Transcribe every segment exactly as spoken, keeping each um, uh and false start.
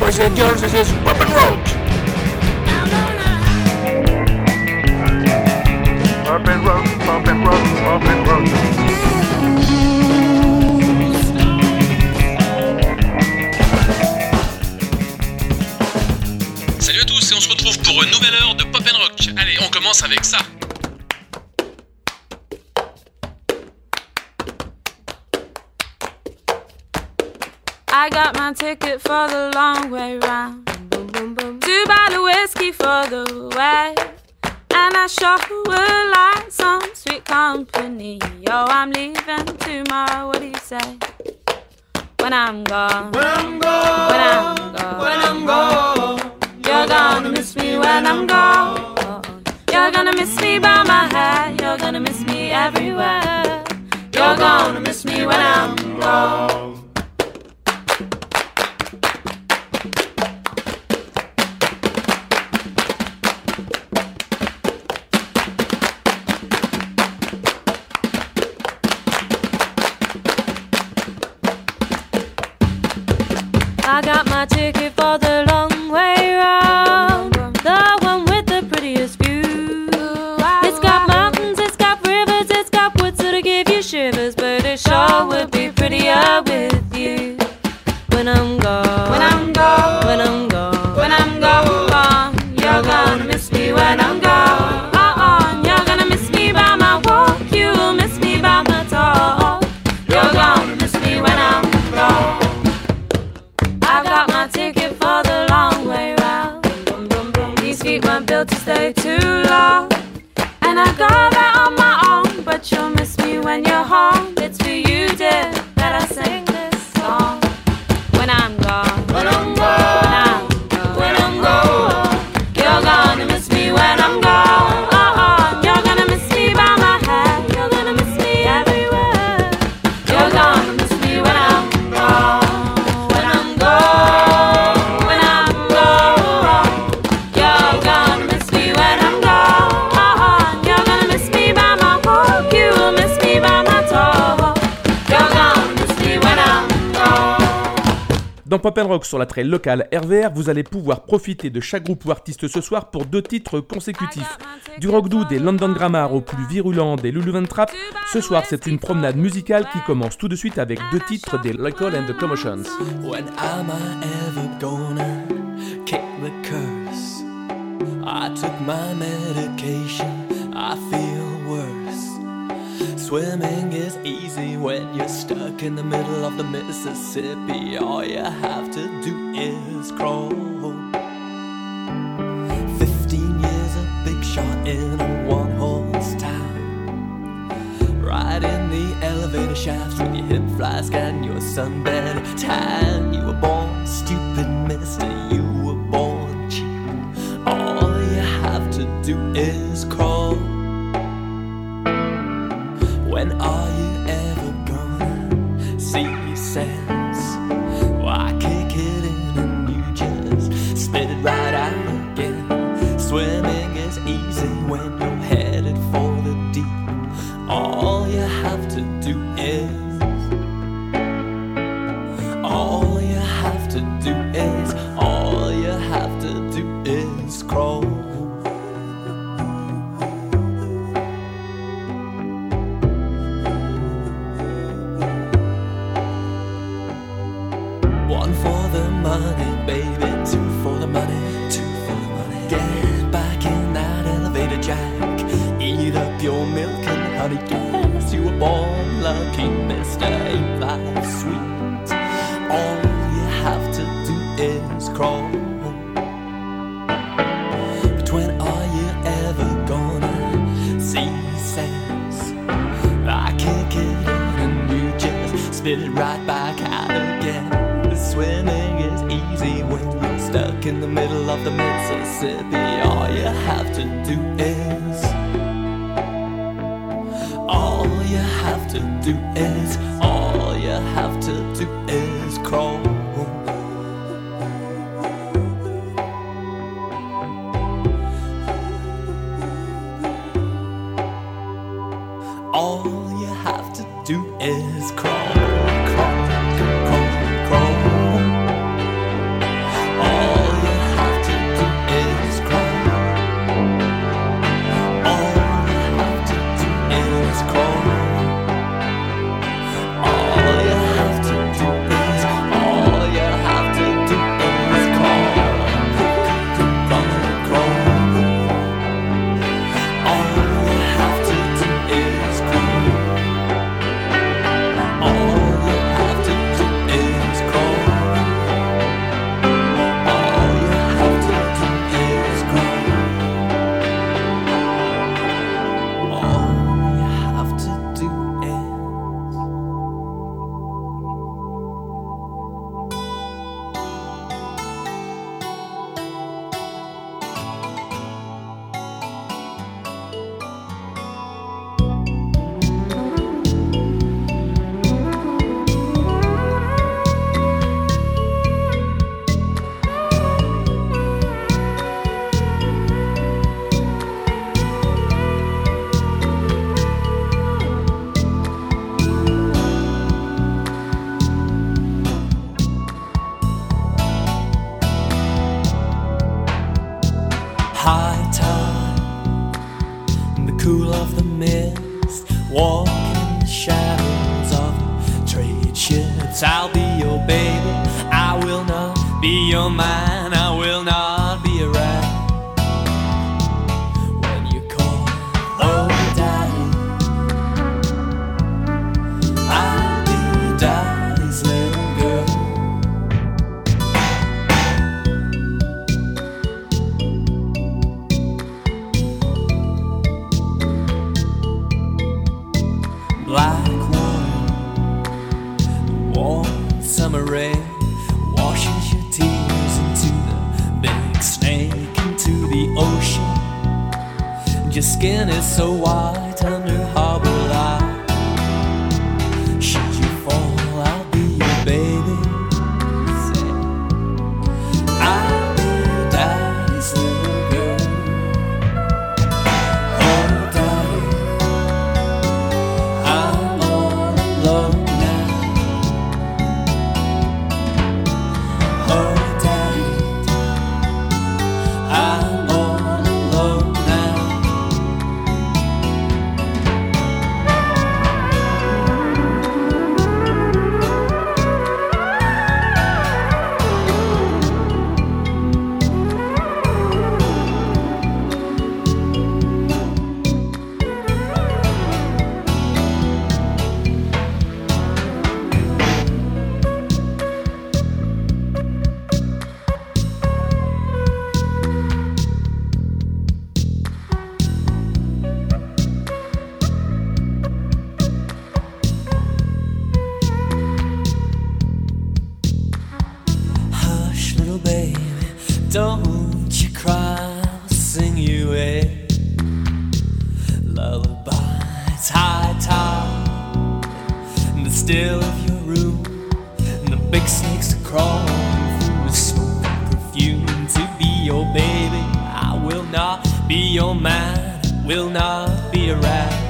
boys and girls, this is Pop and Rock. Pop and Rock, Pop and Rock, Pop and Rock. Salut à tous et on se retrouve pour une nouvelle heure de Pop and Rock. Allez, on commence avec ça. I got my ticket for the long way round. To buy the whiskey for the way. And I sure would like some sweet company. Yo, I'm leaving tomorrow, what do you say? When I'm gone, when I'm gone, when I'm gone, when I'm gone, you're gonna miss me when I'm gone. You're gonna miss me by my head. You're gonna miss me everywhere. You're gonna miss me when I'm gone. I got my ticket for the long way round, the one with the prettiest view. It's got mountains, it's got rivers, it's got woods that'll give you shivers, but it sure would be prettier with you. When I'm gone, when I'm gone, when I'm gone, when I'm gone, you're gonna miss me when I'm gone. Uh-uh, you're gonna miss me by my walk, you'll miss me by my talk. You're gonna miss me when I'm gone. I got my ticket for the long way round. These feet weren't built to stay too long, and I got that on my own. But you'll miss me when you're home. It's for you, dear, that I sing this song. When I'm gone, when I'm gone, when I'm gone, you're gonna miss me when I'm gone. Uh-uh, you're gonna miss me by my head. You're gonna miss me everywhere. You're gonna miss me when I'm gone. Dans Pop and Rock sur la trail locale R V R, vous allez pouvoir profiter de chaque groupe ou artiste ce soir pour deux titres consécutifs. Du rock doux des London Grammar au plus virulent des Lulu Van Trapp, ce soir c'est une promenade musicale qui commence tout de suite avec deux titres des Local and the Commotions. When am I ever gonna kick the curse? I took my medication, I feel worse. Swimming is easy when you're stuck in the middle of the Mississippi. All you have to do is crawl. Fifteen years a big shot in a one-horse town. Right in the elevator shafts with your hip flask and your sunbed tan. You were born stupid, mister, you were born cheap. All you have to do is crawl. When are you ever gonna see sense? Why kick it in and you just spit it right out again? Swimming is easy when you're headed for the deep. All you have to do is All you have to do is All you have to do is crawl. Money, baby, two for the money, two for the money. Get back in that elevator, Jack. Eat up your milk and honey. Guess you were born lucky, mister. Ain't that sweet? All you have to do is crawl. But when are you ever gonna see sense? I kick it in and you just spit it right back out again. Swimming is easy when you're stuck in the middle of the Mississippi. All you have to do is All you have to do is All you have to do is crawl. All you have to do is crawl, crawl, crawl, crawl. naked ships. I'll be your baby, I will not be your man, I will not be around when you call, oh daddy. I'll be daddy's little girl. Black water, warm summer rain washes your tears into the big snake, into the ocean. Your skin is so white under harbor light. Should you fall, I'll be your baby. Say, I'll be daddy's little girl. Oh, daddy, I'm all alone now. Oh, daddy, I'm all alone now. Hush, little baby, don't you cry. I'll sing you a lullaby. It's high tide in the still of your room, and the big snakes are crawling through the smoke and perfume. To be your baby, I will not be your man, I will not be around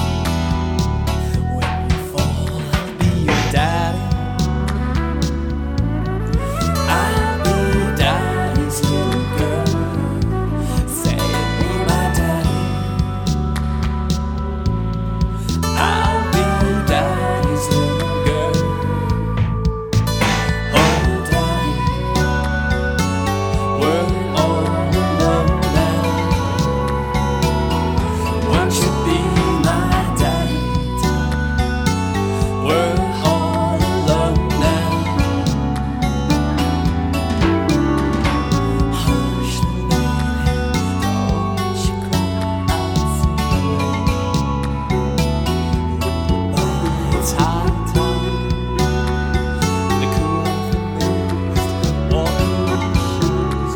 when you fall. I'll be your daddy. I'll be daddy's little girl. Say, be my daddy. I'll be daddy's little girl. Oh, daddy, we're all alone now. Won't you be my daddy? We're all alone now. Hush, little baby, don't you cry. I'll sing you a it's high tide, the cool of the mist, water washes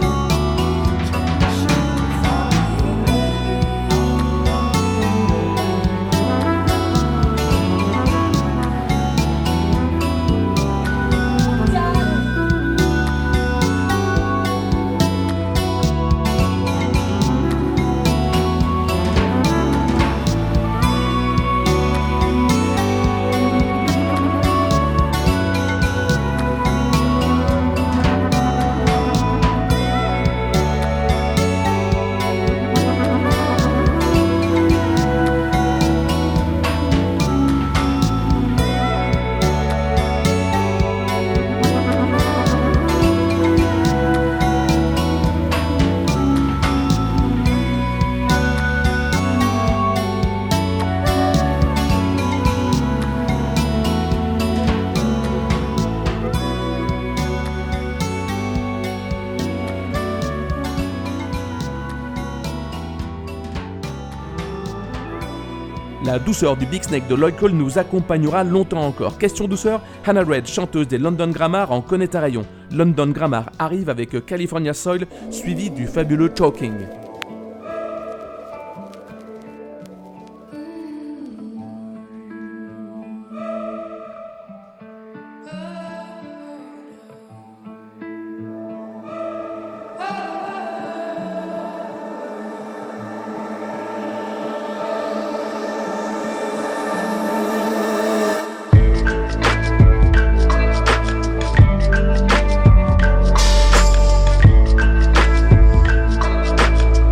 La douceur du Big Snake de Lloyd Cole nous accompagnera longtemps encore. Question douceur, Hannah Red, chanteuse des London Grammar, en connaît un rayon. London Grammar arrive avec California Soil, suivi du fabuleux Choking. I'll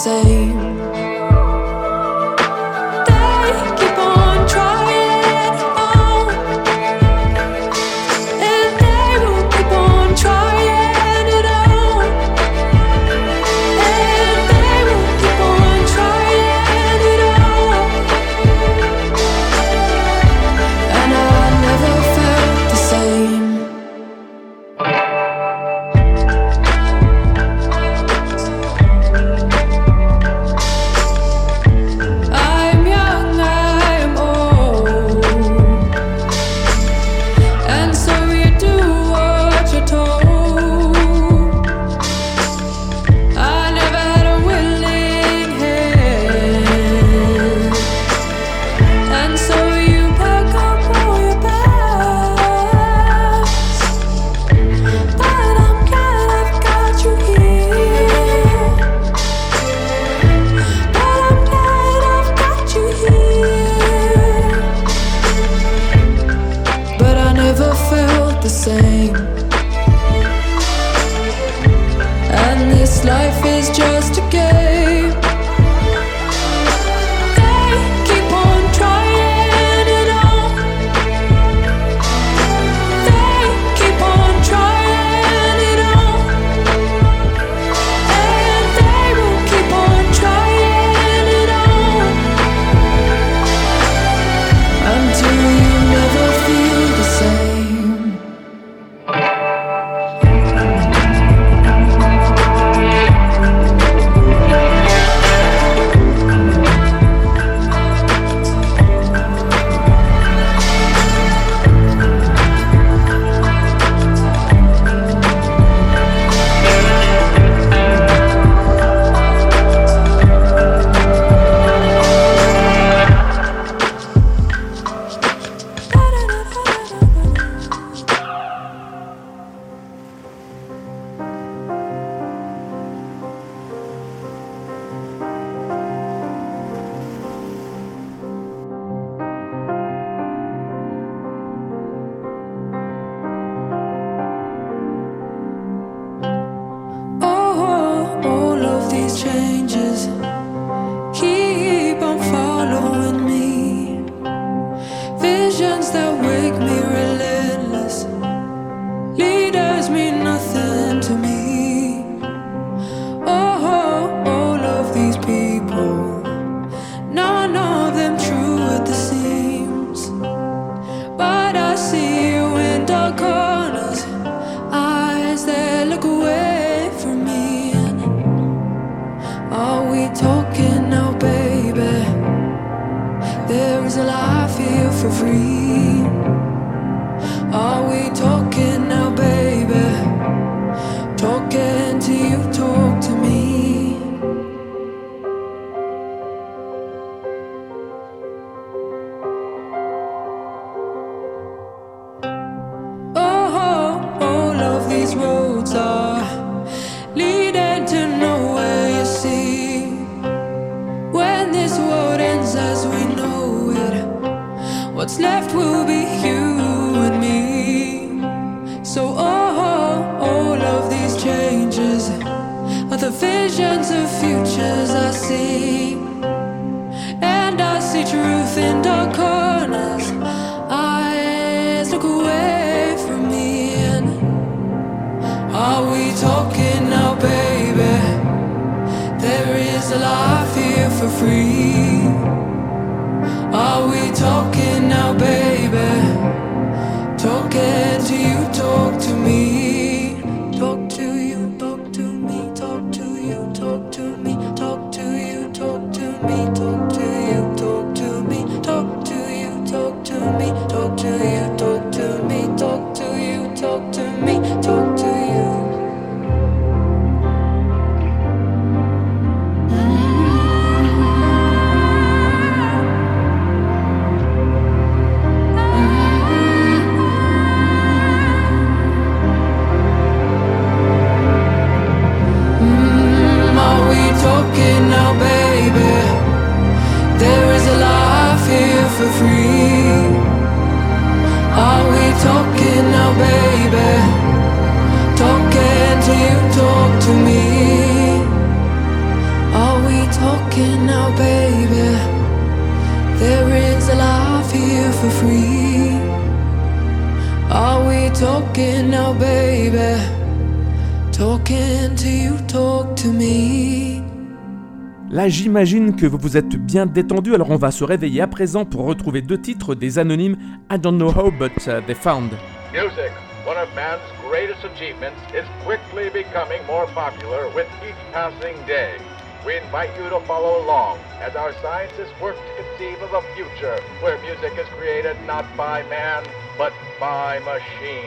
same. They keep on trying on, and they will keep on trying it on, and they will keep on trying it on. And I never felt the same. I'm young, I'm old, and so you do what you're told. I never had a willing hand, and so you pack up all your bags. But I'm glad I've got you here. But I'm glad I've got you here. But I never felt the same. And this life is just a game. They keep on trying it on. They keep on trying it on. And they will keep on trying it on until you never feel the same. Oh, all of these changes keep on following me. Visions that wake me relentless. Leaders mean nothing to me. Oh, all of these people, none of them true at the seams. But I see you in dark corners, eyes that look away from me. Are we talking now, baby? There is a life here for free. Are we talking now, baby? Talking to you, talk to me. Oh, all of these roads are leading to nowhere, you see. When this world ends as we know it, what's left will be you and me. So oh, all of these changes are the visions of futures I see. And I see truth in dark corners, eyes look away from me. And are we talking now, baby? There is a life here for free. Are we talking now, baby? Talking to you, talk to me. Talk to you, talk to me, talk to you, talk to me, talk to you, talk to me, talk to you, talk to me, talk to you, talk to me, talk to you, talk to me, talk to you, talk to me, talk to you. Mm-hmm. talking now, baby. Talking to you, talk to me. Là, j'imagine que vous vous êtes bien détendu, alors on va se réveiller à présent pour retrouver deux titres des anonymes I Don't Know How But uh, They Found. Music, one of man's greatest achievements, is quickly becoming more popular with each passing day. We invite you to follow along as our scientists work to conceive of a future where music is created not by man, but by machine.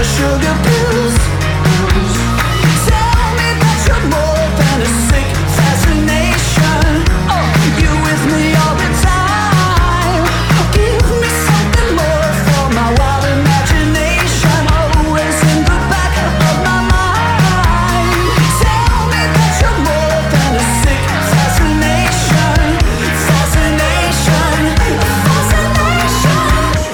sugar pills. Tell me that you're more than a sick fascination. Oh, you with me all the time. Give me something more for my wild imagination. Always in the back of my mind. Tell me that you're more than a sick fascination. Fascination, fascination,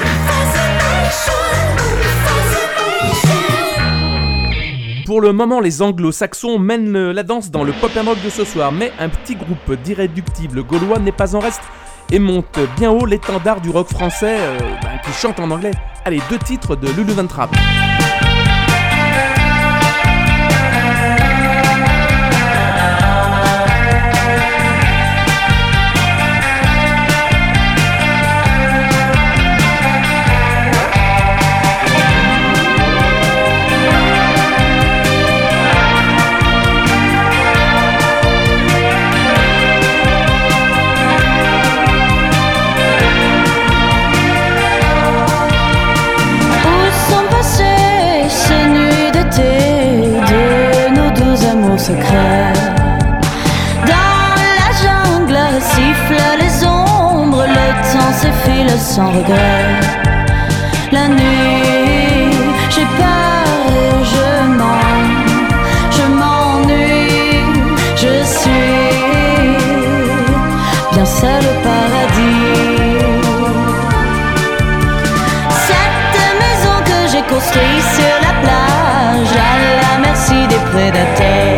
fascination. Pour le moment, les anglo-saxons mènent la danse dans le pop and rock de ce soir, mais un petit groupe d'irréductibles gaulois n'est pas en reste et monte bien haut l'étendard du rock français euh, ben, qui chante en anglais. Allez, deux titres de Lulu Van Trapp. Secret. Dans la jungle sifflent les ombres, le temps s'effile sans regret. La nuit, j'ai peur et je mens, je m'ennuie, je suis bien seul au paradis. Cette maison que j'ai construite sur la plage, à la merci des prédateurs.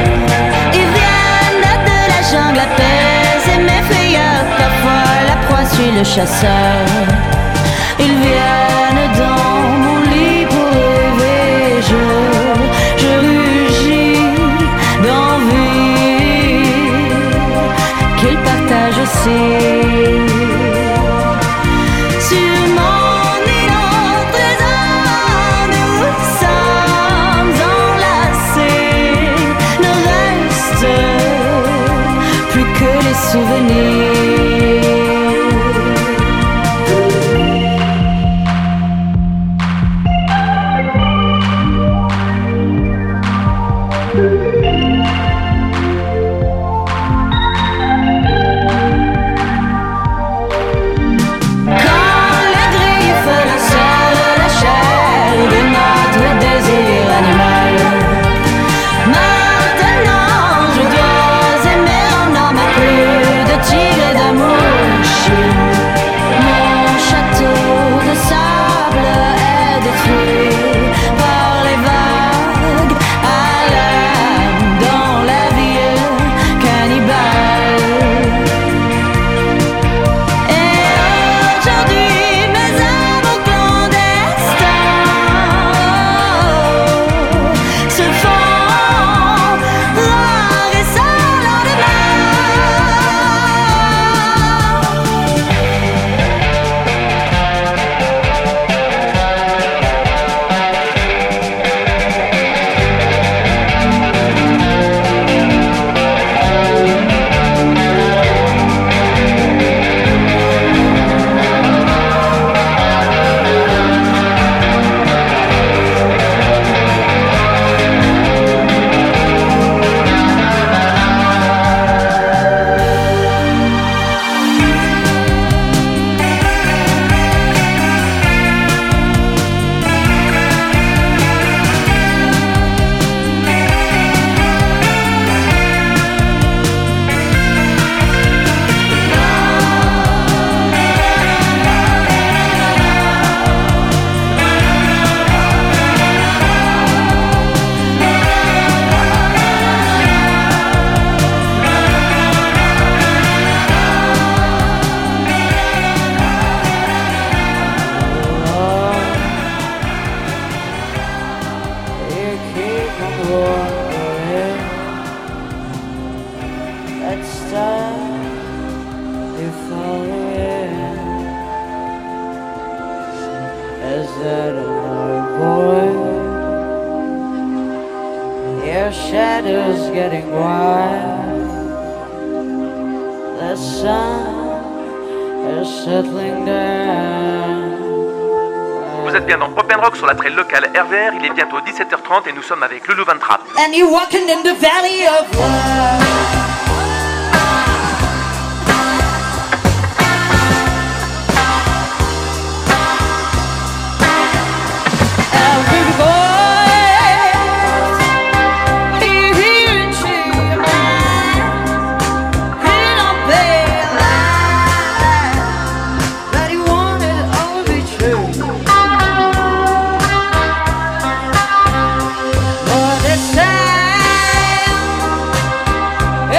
Jungle apaise mes frayeurs, parfois la proie suit le chasseur. Ils viennent dans mon lit pour rêver, je, je rugis d'envie qu'ils partagent aussi. Sur mon île au trésor, nous sommes enlacés, ne reste plus que les souvenirs. Quand le griffe le serre la chair de notre désir animal, maintenant je dois aimer en homme à plus de tigre et d'amour. Mon château de sable est détruit par les vagues à l'âme dans la ville cannibale. Et aujourd'hui mes amours clandestins se font rares et sans lendemain. Your shadow's getting wide. The sun is settling down. Vous êtes bien dans Pop and Rock sur la trail locale R V R. Il est bientôt dix-sept heures trente et nous sommes avec Loulou Van Trapp. And you're walking in the valley of life. Yeah.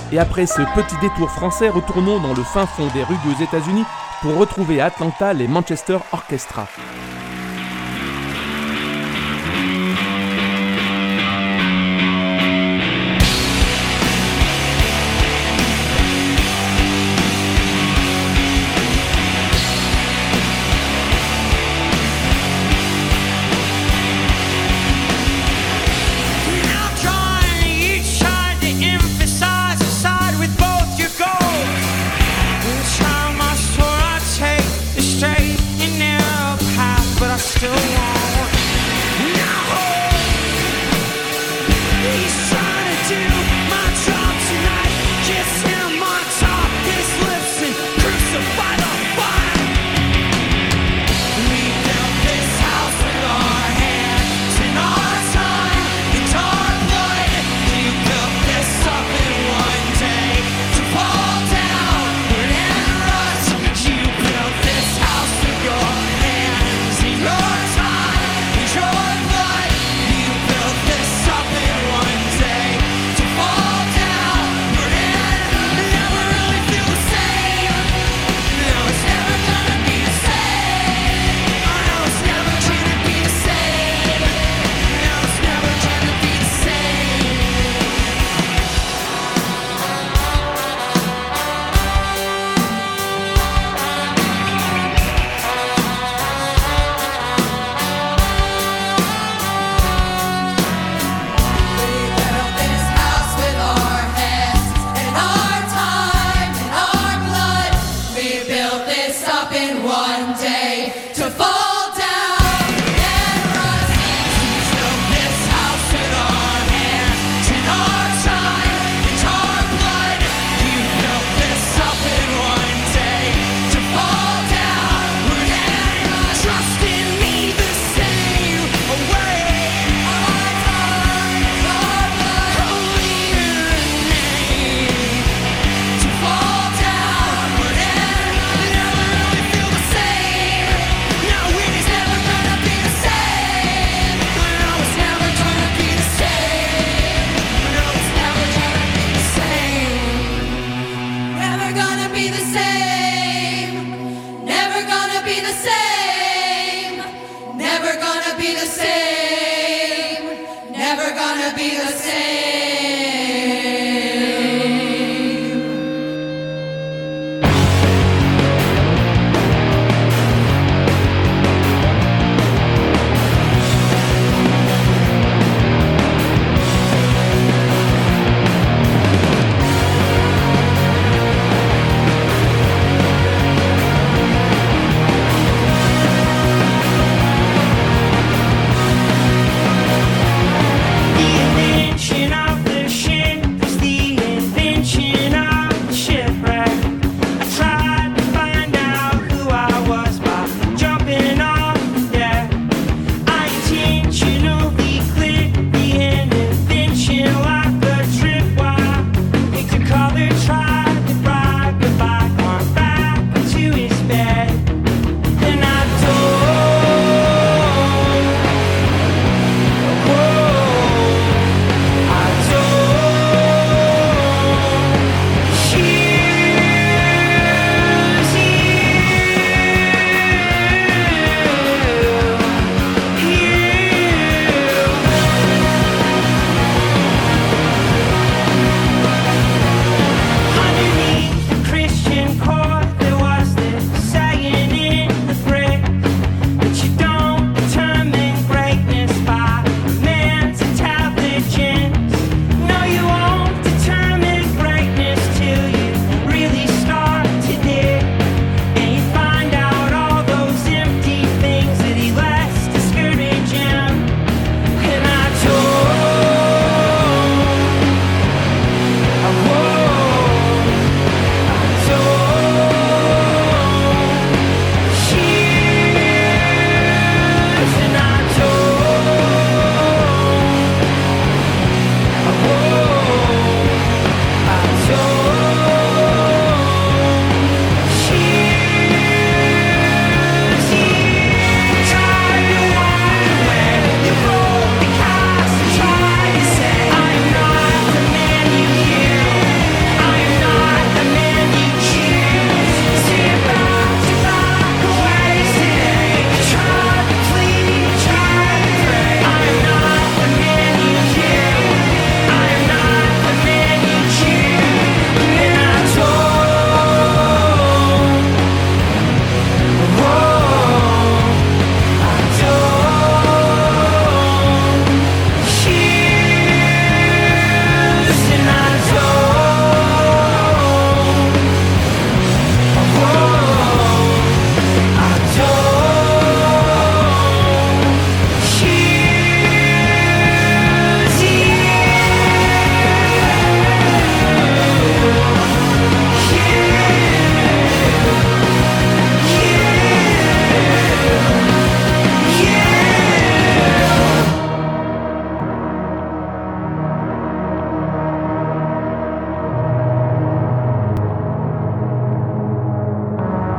Et après ce petit détour français, retournons dans le fin fond des rugueux États-Unis pour retrouver à Atlanta les Manchester Orchestra. To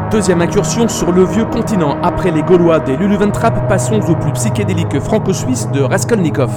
Deuxième incursion sur le vieux continent. Après les Gaulois des Lulu Ventrap, passons au plus psychédélique franco-suisse de Raskolnikov.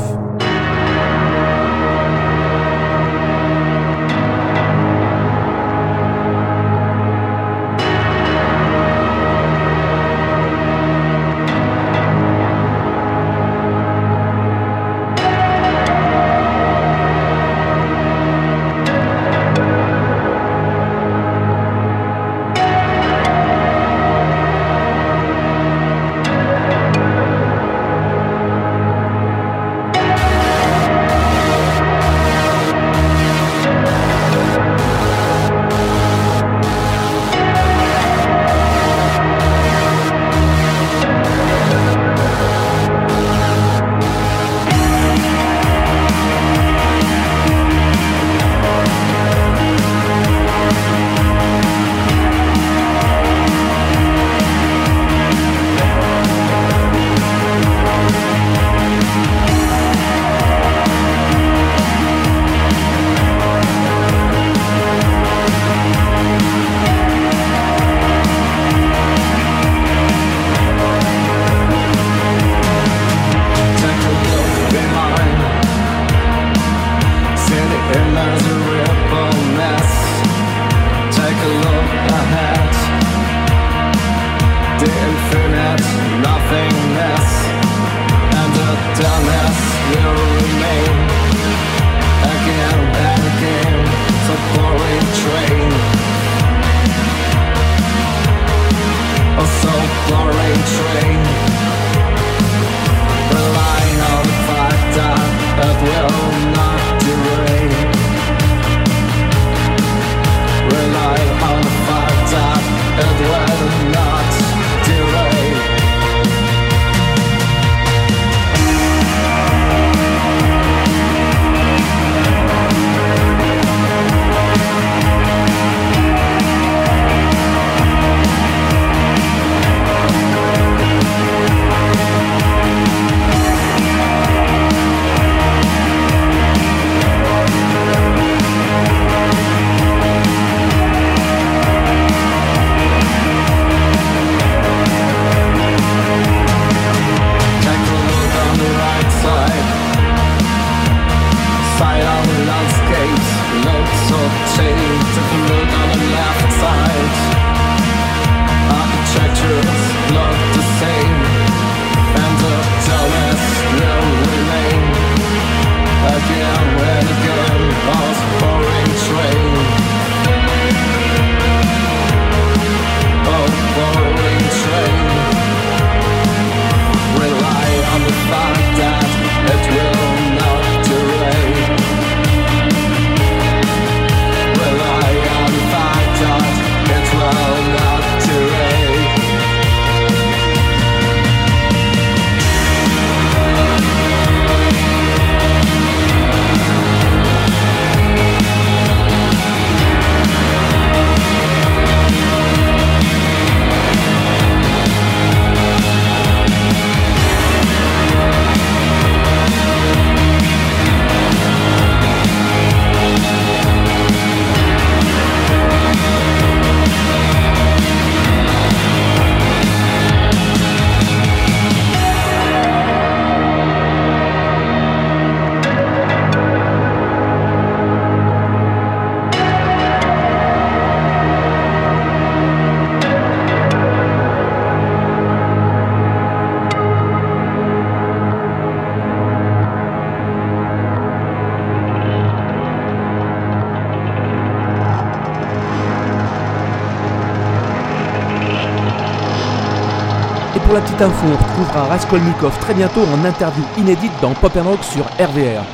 Pour la petite info, on retrouvera Raskolnikov très bientôt en interview inédite dans Pop and Rock sur R V R.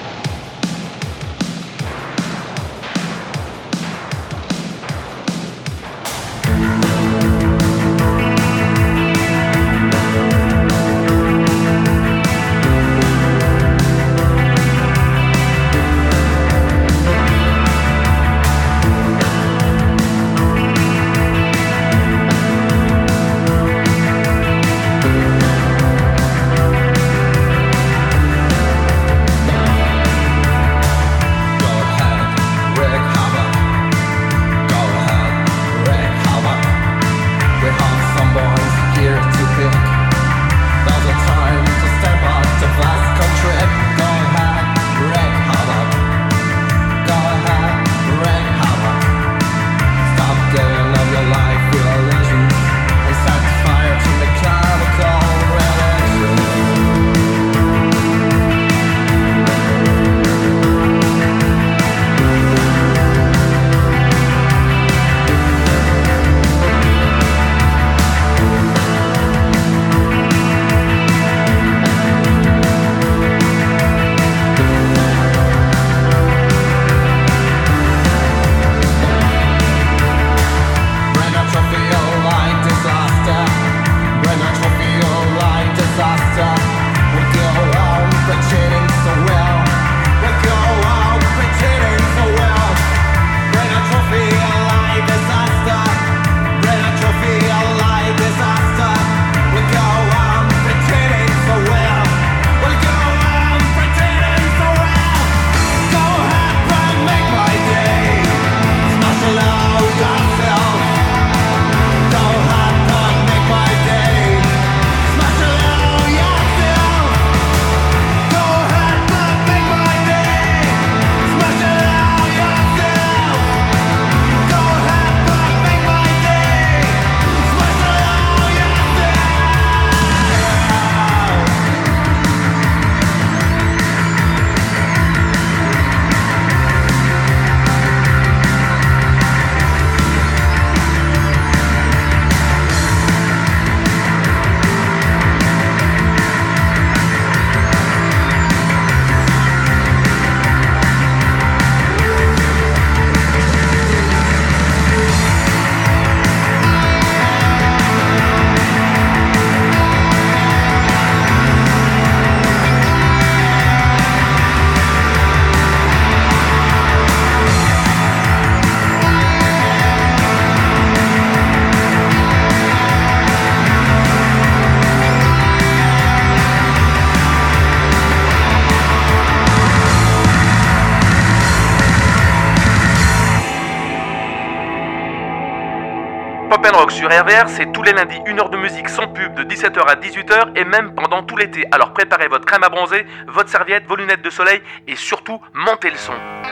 Pop and Rock sur R V R, c'est tous les lundis, une heure de musique sans pub de dix-sept heures à dix-huit heures et même pendant tout l'été. Alors préparez votre crème à bronzer, votre serviette, vos lunettes de soleil et surtout, montez le son.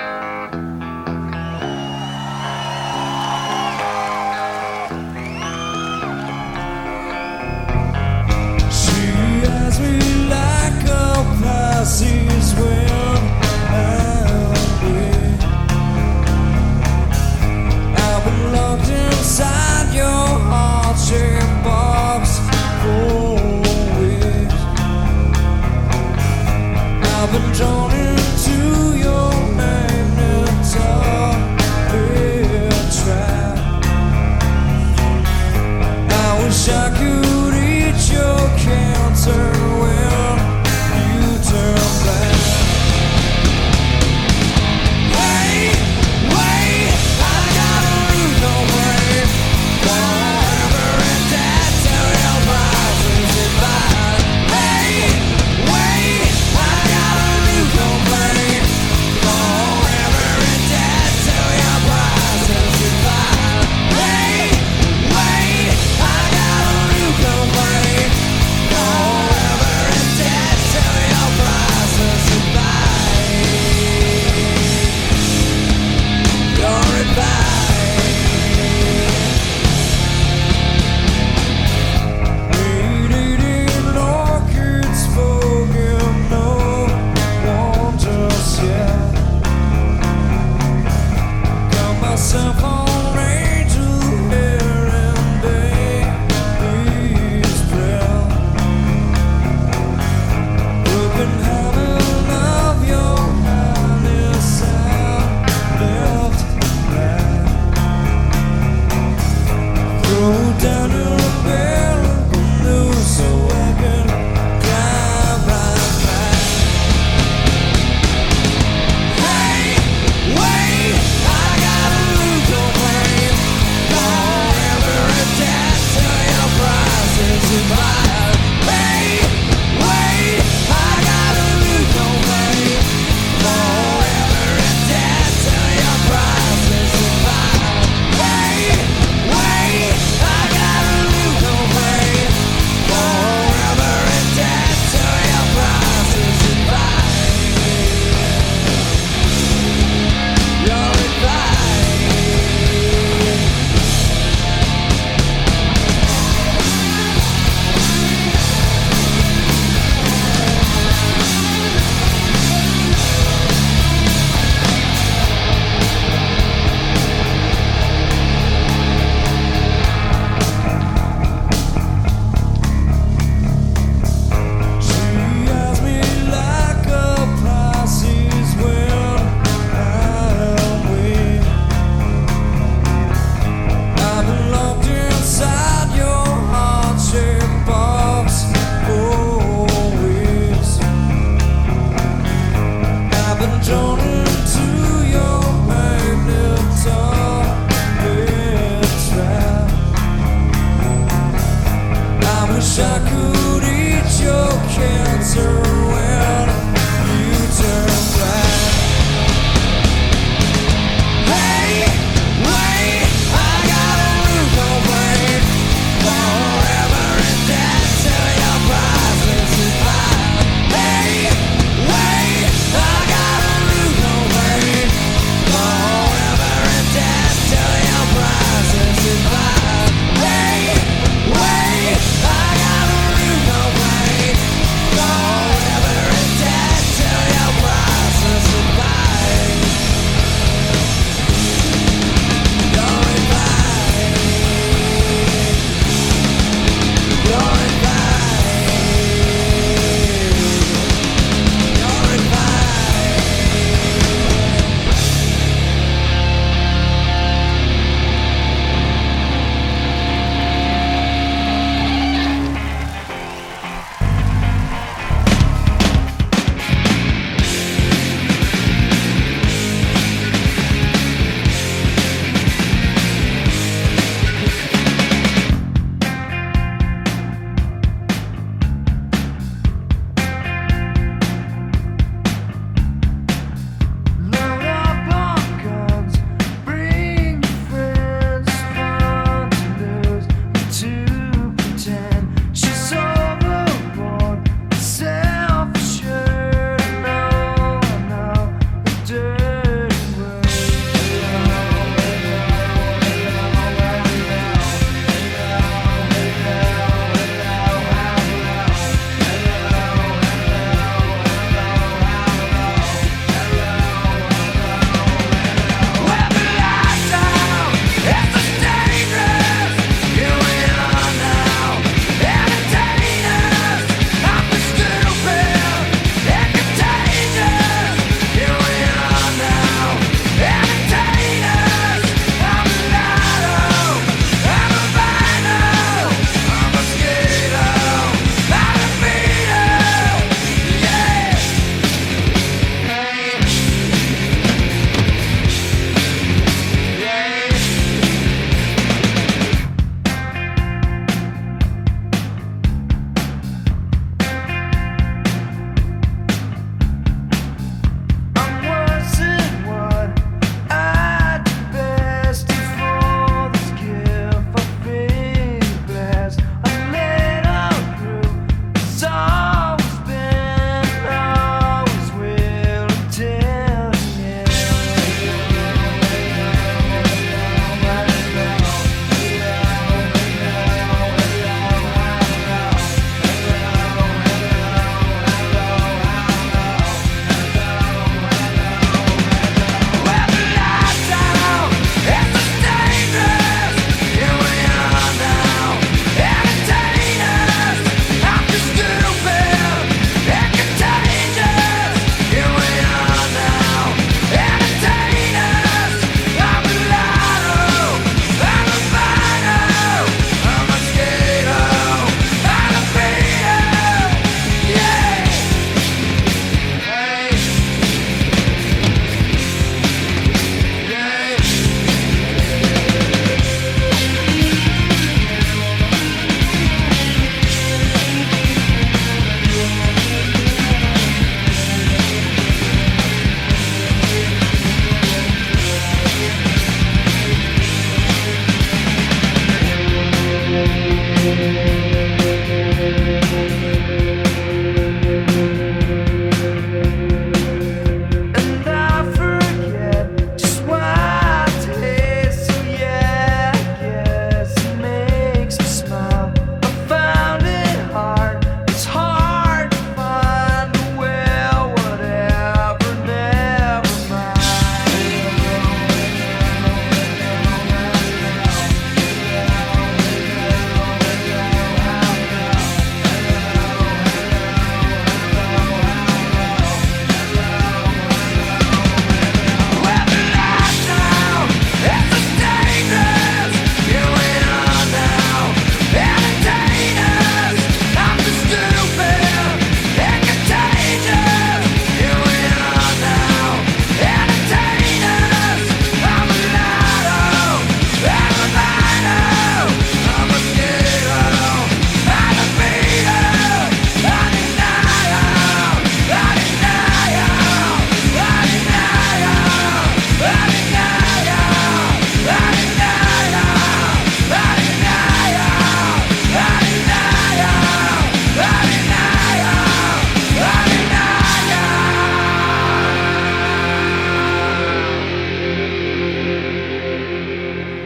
She has me like a passage when I'm away. I've been locked inside your heart-shaped box for weeks. I've been drawn into your name.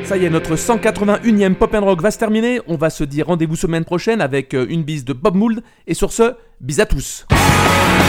Ça y est, notre cent quatre-vingt-unième Pop and Rock va se terminer. On va se dire rendez-vous semaine prochaine avec une bise de Bob Mould. Et sur ce, bise à tous.